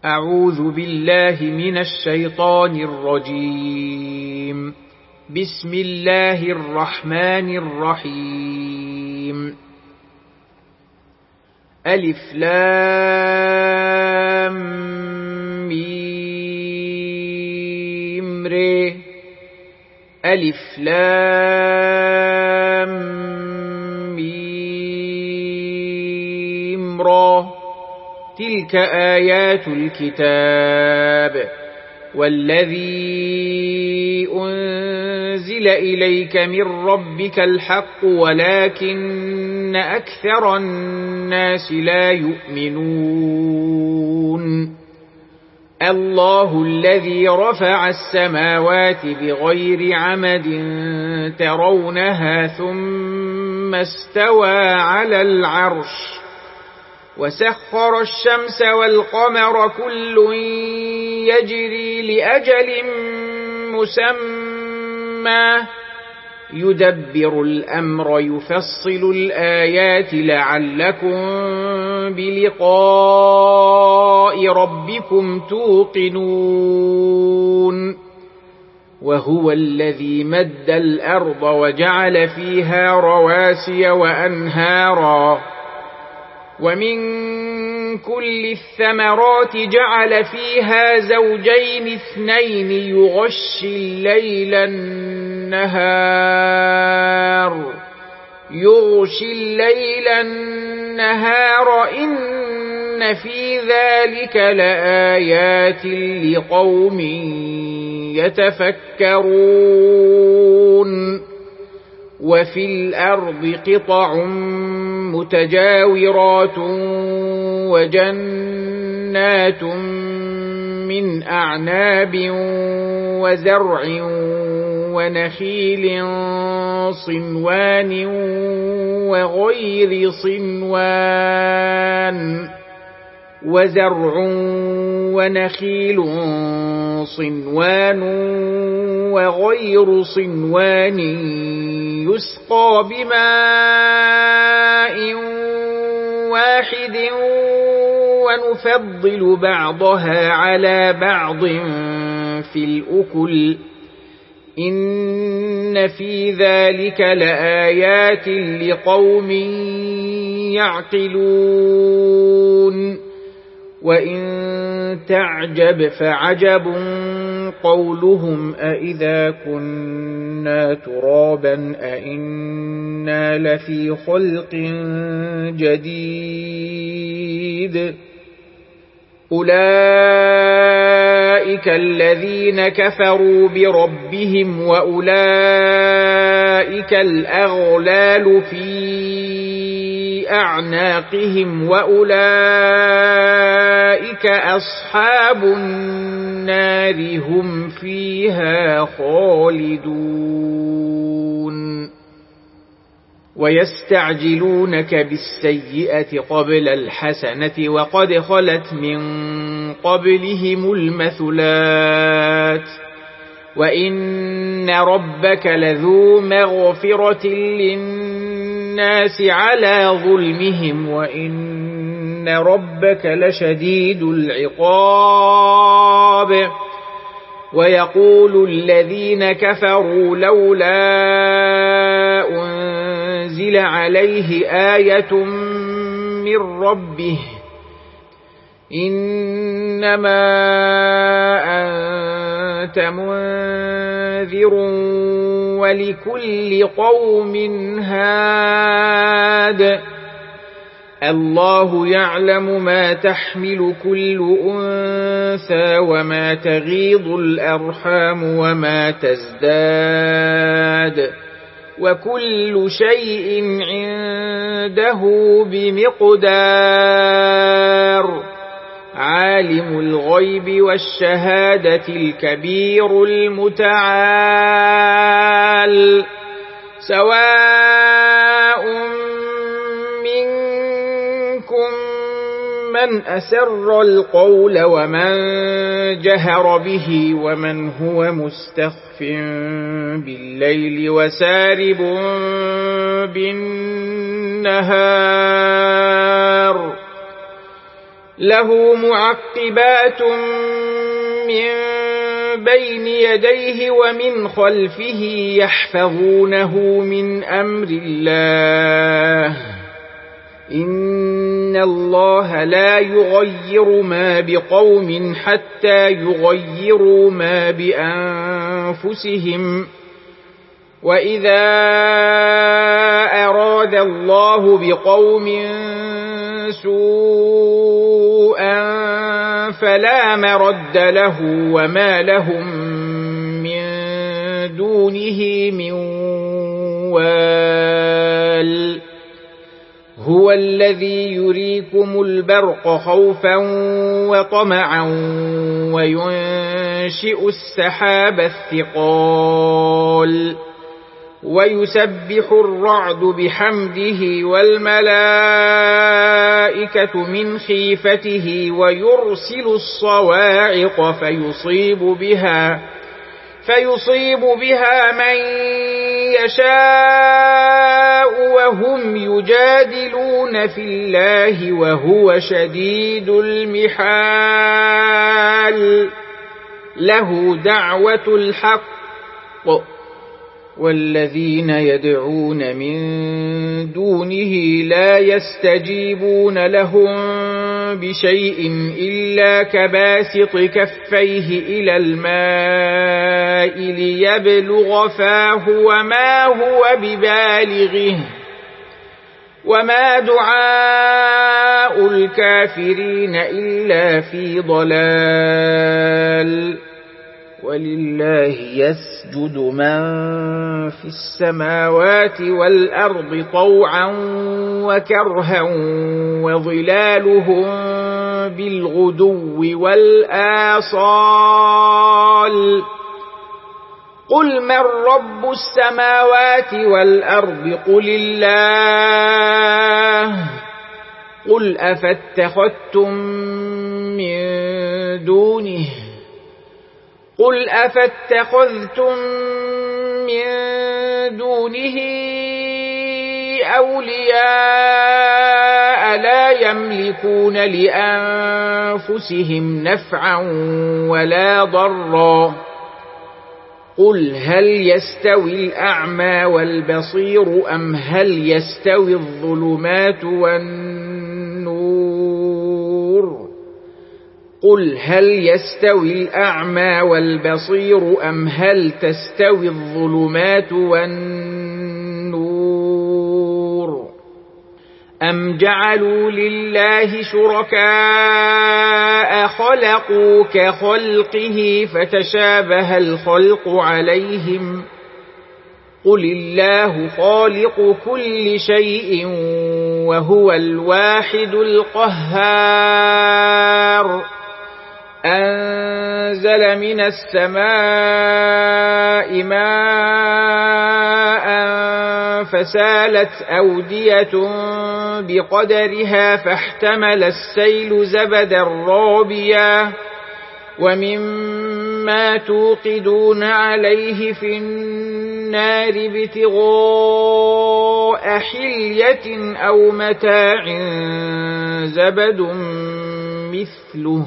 أعوذ بالله من الشيطان الرجيم. بسم الله الرحمن الرحيم. ألف لام ميم ر. ألف لام ميم را. تلك آيات الكتاب والذي أنزل إليك من ربك الحق ولكن أكثر الناس لا يؤمنون. الله الذي رفع السماوات بغير عمد ترونها ثم استوى على العرش وسخر الشمس والقمر كل يجري لأجل مسمى يدبر الأمر يفصل الآيات لعلكم بلقاء ربكم توقنون. وهو الذي مد الأرض وجعل فيها رواسي وأنهارا ومن كل الثمرات جعل فيها زوجين اثنين يغشي الليل النهار إن في ذلك لآيات لقوم يتفكرون. وفي الأرض قطع متجاورات وجنات من أعناب وزرع ونخيل صنوان وغير صنوان يسقى بماء واحد ونفضل بعضها على بعض في الأكل إن في ذلك لآيات لقوم يعقلون. وإن تعجب فعجب قولهم أإذا كنا ترابا أإنا لفي خلق جديد. أولئك الذين كفروا بربهم وأولئك الأغلال في أعناقهم وأولئك أصحاب النار هم فيها خالدون. ويستعجلونك بالسيئة قبل الحسنة وقد خلت من قبلهم المثلات وإن ربك لذو مغفرة للناس على ظلمهم وإن ربك لشديد العقاب. ويقول الذين كفروا لولا أنزل عليه آية من ربه إنما أنت منذر ولكل قوم هاد. الله يعلم ما تحمل كل أنثى وما تغيض الأرحام وما تزداد وكل شيء عنده بمقدار. عالم الغيب والشهادة الكبير المتعال. سواء منكم من أسر القول ومن جهر به ومن هو مستخف بالليل وسارب بالنهار له معقبات من بين يديه ومن خلفه يحفظونه من أمر الله إن الله لا يغير ما بقوم حتى يغيروا ما بأنفسهم وإذا أراد الله بقوم سوءا فلا مرد له وما لهم من دونه من وال هو الذي يريكم البرق خوفا وطمعا وينشئ السحاب الثقال ويسبح الرعد بحمده والملائكة من خيفته ويرسل الصواعق فيصيب بها من يشاء وهم يجادلون في الله وهو شديد المحال له دعوة الحق والذين يدعون من دونه لا يستجيبون لهم بشيء إلا كباسط كفيه إلى الماء ليبلغ فاه وما هو ببالغه وما دعاء الكافرين إلا في ضلال ولله يسجد من في السماوات والأرض طوعا وكرها وظلالهم بالغدو والآصال قل من رب السماوات والأرض قل الله قل أفاتخذتم من دونه أولياء لا يملكون لأنفسهم نفعا ولا ضرا قل هل يستوي الأعمى والبصير أم هل يستوي الظلمات والنور قل هل يستوي الأعمى والبصير أم هل تستوي الظلمات والنور أم جعلوا لله شركاء خلقوا كخلقه فتشابه الخلق عليهم قل الله خالق كل شيء وهو الواحد القهار أنزل من السماء ماء فسالت أودية بقدرها فاحتمل السيل زبدا رابيا ومما توقدون عليه في النار ابتغاء حلية أو متاع زبد مثله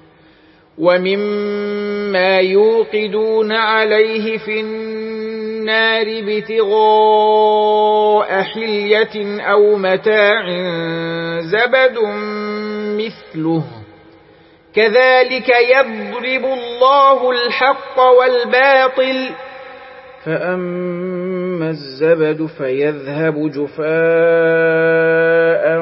ومما يوقدون عليه في النار ابتغاء حلية أو متاع زبد مثله كذلك يضرب الله الحق والباطل فأما الزبد فيذهب جفاء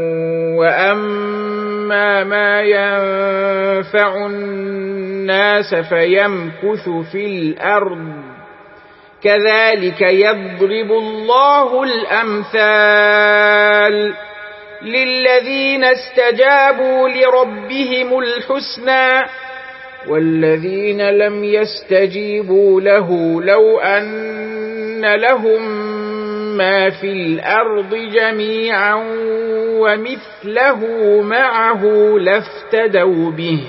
وأما ما ينفع الناس فيمكث في الأرض كذلك يضرب الله الأمثال للذين استجابوا لربهم الحسنى والذين لم يستجيبوا له لو أن لهم ما في الأرض جميعا ومثله معه لافتدوا به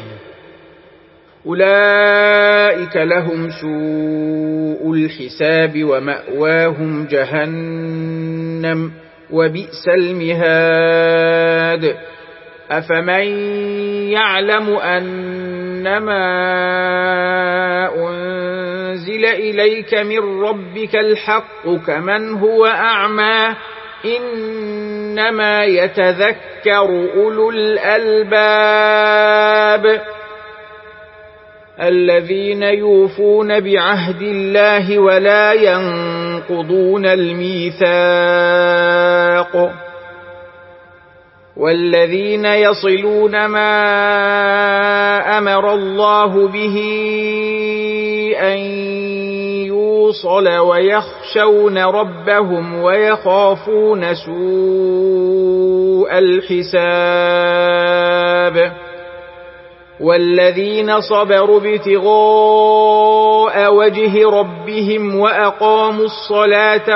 أولئك لهم سوء الحساب ومأواهم جهنم وبئس المهاد أفمن يعلم أنما أنزل إليك من ربك الحق كمن هو أعمى إنما يتذكر أولو الألباب الذين يوفون بعهد الله ولا ينقضون الميثاق والذين يصلون ما أمر الله به أن يوصل ويخشون ربهم ويخافون سوء الحساب والذين صبروا ابتغاء وجه ربهم وأقاموا الصلاة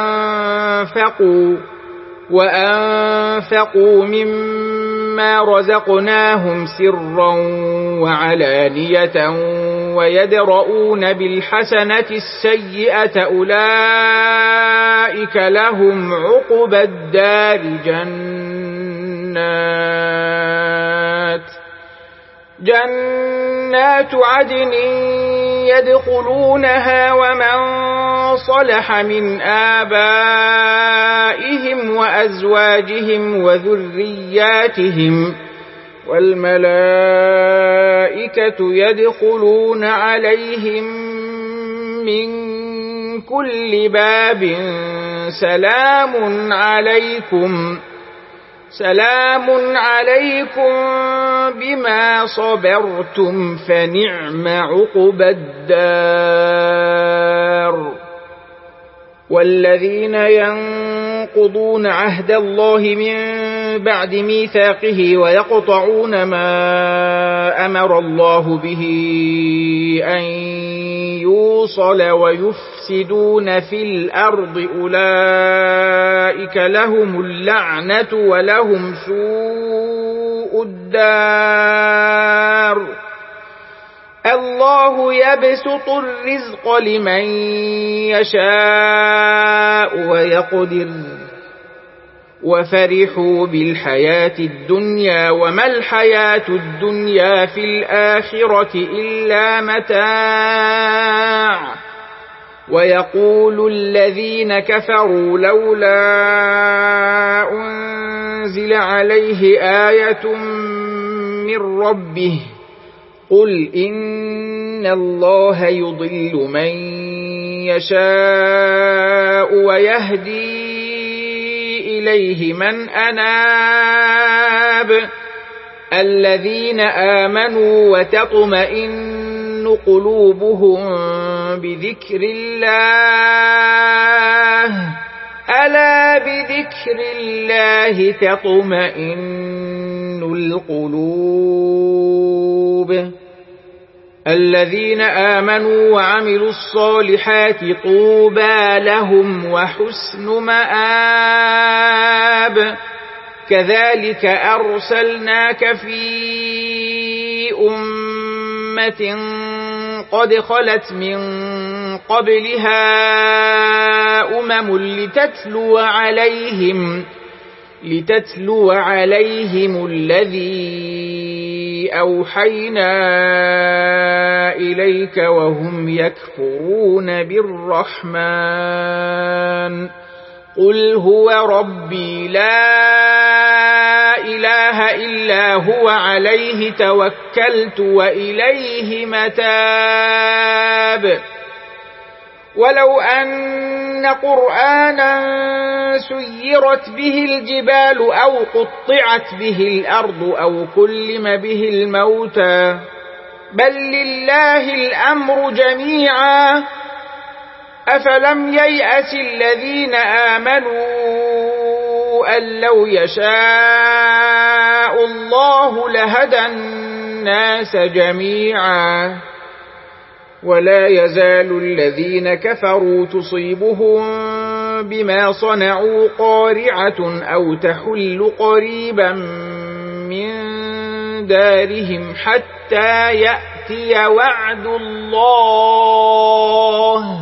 وأنفقوا مما رزقناهم سرا وعلانية ويدرؤون بالحسنة السيئة أولئك لهم عقبى الدار جنات عدن يدخلونها ومن صلح من آبائهم وأزواجهم وذرياتهم والملائكة يدخلون عليهم من كل باب سلام عليكم بما صبرتم فنعم عقبى الدار والذين ينقضون عهد الله من بعد ميثاقه ويقطعون ما أمر الله به أن يوصل ويفسدون في الأرض أولئك لهم اللعنة ولهم سوء الدار الله يبسط الرزق لمن يشاء ويقدر وفرحوا بالحياة الدنيا وما الحياة الدنيا في الآخرة إلا متاع ويقول الذين كفروا لولا أنزل عليه آية من ربه قل إن الله يضل من يشاء ويهدي إليه من أناب الذين آمنوا وتطمئن قلوبهم بذكر الله ألا بذكر الله تطمئن القلوب الذين آمنوا وعملوا الصالحات طوبى لهم وحسن مآب كذلك أرسلناك في أمة قد خلت من قبلها لتتلو عليهم الذي أوحينا إليك وهم يكفرون بالرحمن قل هو ربي لا إله إلا هو عليه توكلت وإليه متاب ولو أن قرآنا سيرت به الجبال أو قطعت به الأرض أو كلم به الموتى بل لله الأمر جميعا أفلم ييأس الذين آمنوا أن لو يشاء الله لهدى الناس جميعا ولا يزال الذين كفروا تصيبهم بما صنعوا قارعة أو تحل قريبا من دارهم حتى يأتي وعد الله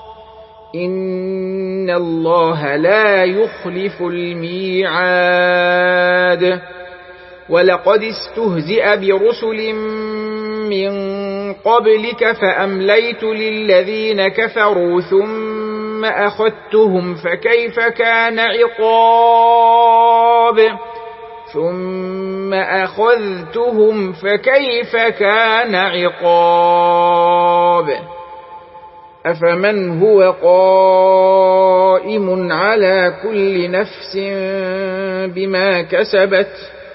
إن الله لا يخلف الميعاد ولقد استهزئ برسل من قبلك فأمليت للذين كفروا ثم أخذتهم فكيف كان عقاب أفمن هو قائم على كل نفس بما كسبت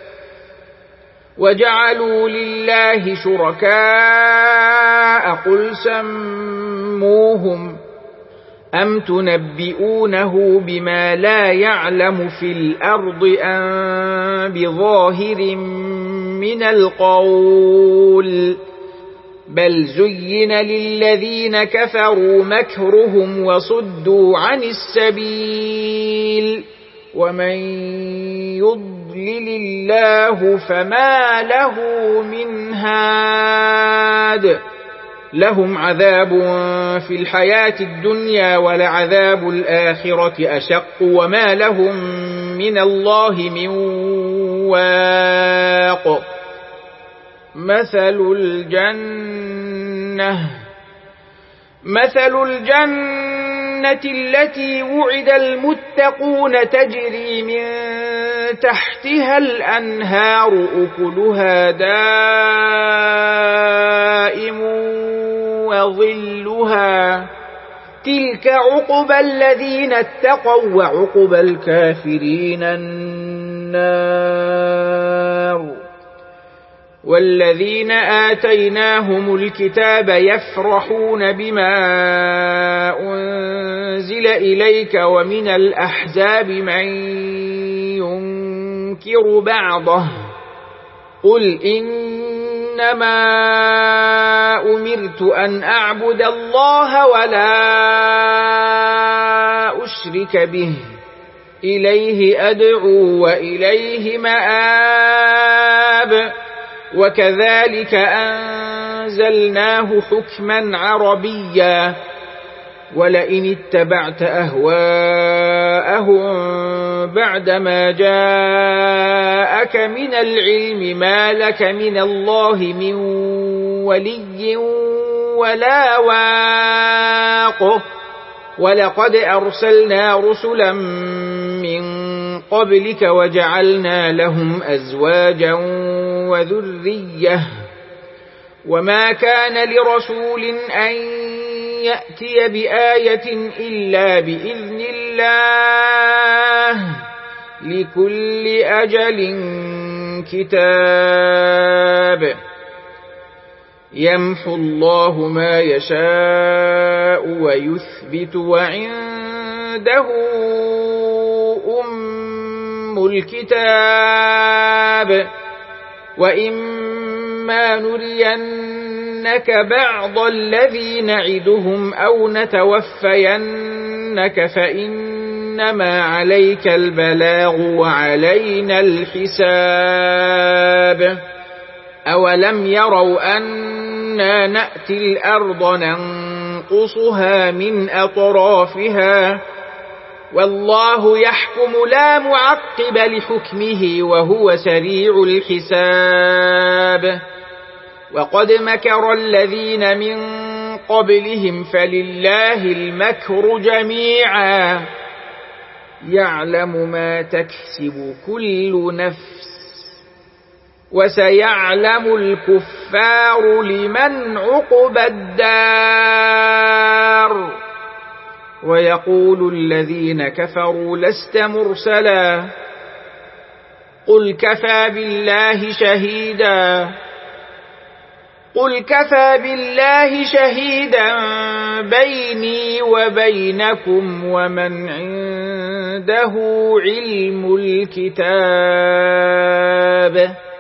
وجعلوا لله شركاء قل سموهم أم تنبئونه بما لا يعلم في الأرض أم بظاهر من القول بل زين للذين كفروا مكرهم وصدوا عن السبيل ومن يضلل الله فما له من هاد لهم عذاب في الحياة الدنيا ولعذاب الآخرة أشق وما لهم من الله من واق مثل الجنة التي وعد المتقون تجري من تحتها الأنهار أكلها دائم وظلها تلك عقبى الذين اتقوا وعقبى الكافرين النار والذين آتيناهم الكتاب يفرحون بما أنزل إليك ومن الأحزاب من ينكر بعضه قل إنما أمرت أن أعبد الله ولا أشرك به إليه أدعو وإليه مآب وكذلك أنزلناه حكما عربيا ولئن اتبعت أهواءهم بعدما جاءك من العلم ما لك من الله من ولي ولا واق ولقد أرسلنا رسلا من قبلك وجعلنا لهم أزواجا وذرية وما كان لرسول أن يأتي بآية إلا بإذن الله لكل أجل كتاب يمحو الله ما يشاء ويثبت وعنده أم الكتاب وإما نرينك بعض الذي نعدهم أو نتوفينك فإنما عليك البلاغ وعلينا الحساب أولم يروا أنا نأتي الأرض ننقصها من أطرافها والله يحكم لا معقب لحكمه وهو سريع الحساب وقد مكر الذين من قبلهم فلله المكر جميعا يعلم ما تكسب كل نفس وسيعلم الكفار لمن عقبى الدار ويقول الذين كفروا لست مرسلا قل كفى بالله شهيدا بيني وبينكم ومن عنده علم الكتاب